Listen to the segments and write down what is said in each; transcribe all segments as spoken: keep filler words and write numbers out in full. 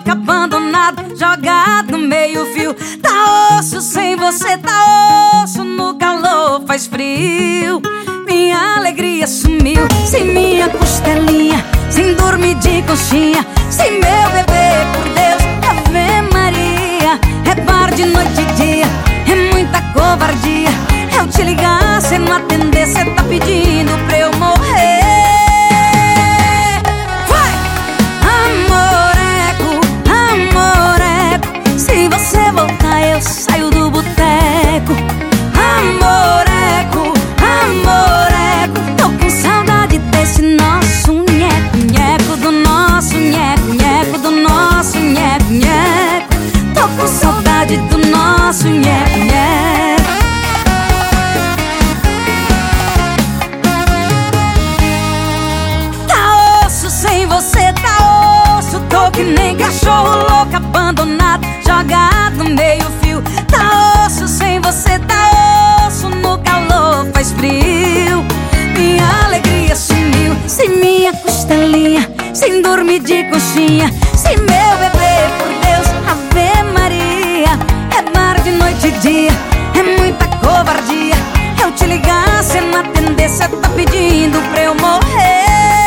louco, abandonado, jogado no meio-fio. Tá osso sem você, tá osso, no calor faz frio. Minha alegria sumiu, sem minha costelinha, sem dormir de conchinha, sem meu bebê, por Deus, Ave Maria. É bar de noite e dia, é muita covardia. Eu te ligar, cê não atender, cê tá pedindo pra eu morrer. Vai! Amoreco, amoreco, se você voltar eu saio do boteco. Amoreco, amoreco, tô com saudade desse nosso nheco, nheco, do nosso nheco, nheco, do nosso nheco, nheco. Tô com saudade do nosso nheco, nheco. Tá osso sem você, tá osso, tô que nem cachorro louco, abandonado, jogado no meio-fio. Tá osso sem você, tá osso, no calor faz frio. Minha alegria sumiu, sem minha costelinha, sem dormir de conchinha, sem meu bebê, por Deus, Ave Maria. É bar de noite e dia, é muita covardia. Eu te ligar, cê não atender, cê tá pedindo pra eu morrer.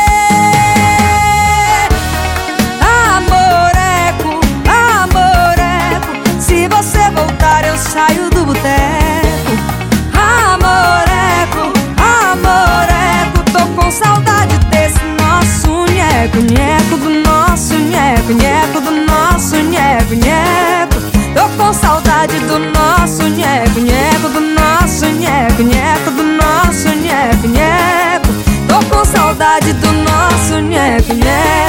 Amoreco, amoreco, se você voltar eu saio do boteco. Amoreco, amoreco, tô com saudade desse nosso nheco, nheco, do nosso nheco, nheco, do nosso nheco, nheco. Tô com saudade do nosso nheco, nheco, do nosso nheco, nheco, do nosso nheco, nheco. Tô com saudade do nosso nheco, nheco.